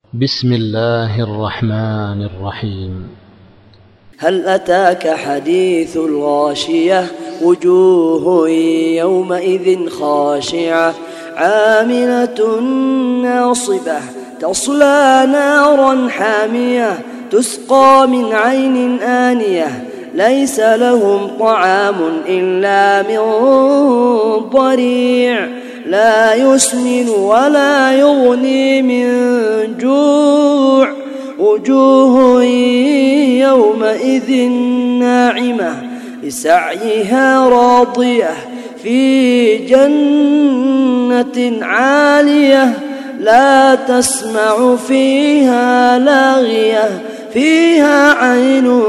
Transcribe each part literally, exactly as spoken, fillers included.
بسم الله الرحمن الرحيم. هل أتاك حديث الغاشية وجوه يومئذ خاشعة عاملة ناصبة تصلى نارا حامية تسقى من عين آنية ليس لهم طعام إلا من ضريع لا يسمن ولا يغني من جوع وجوه يومئذ ناعمة لسعيها راضية في جنة عالية لا تسمع فيها لاغية فيها عين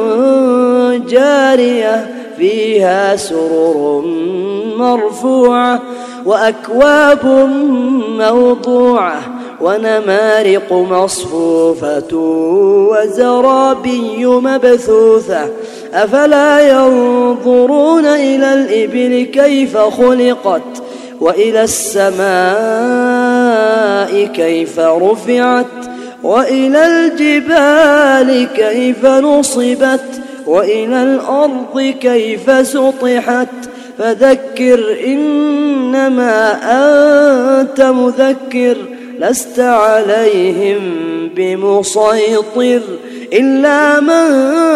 جارية فيها سرر مرفوعة وأكواب موضوعة ونمارق مصفوفة وزرابي مبثوثة أفلا ينظرون إلى الإبل كيف خلقت وإلى السماء كيف رفعت وإلى الجبال كيف نصبت وإلى الأرض كيف سطحت فذكر إنما أنت مذكر لست عليهم بمسيطر إلا من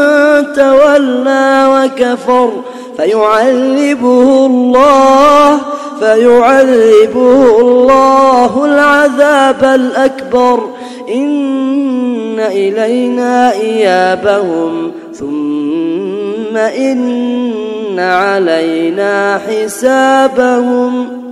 تولى وكفر فيعذبه الله فيعذبه الله العذاب الأكبر إن إلينا إيابهم ثم إن علينا حسابهم.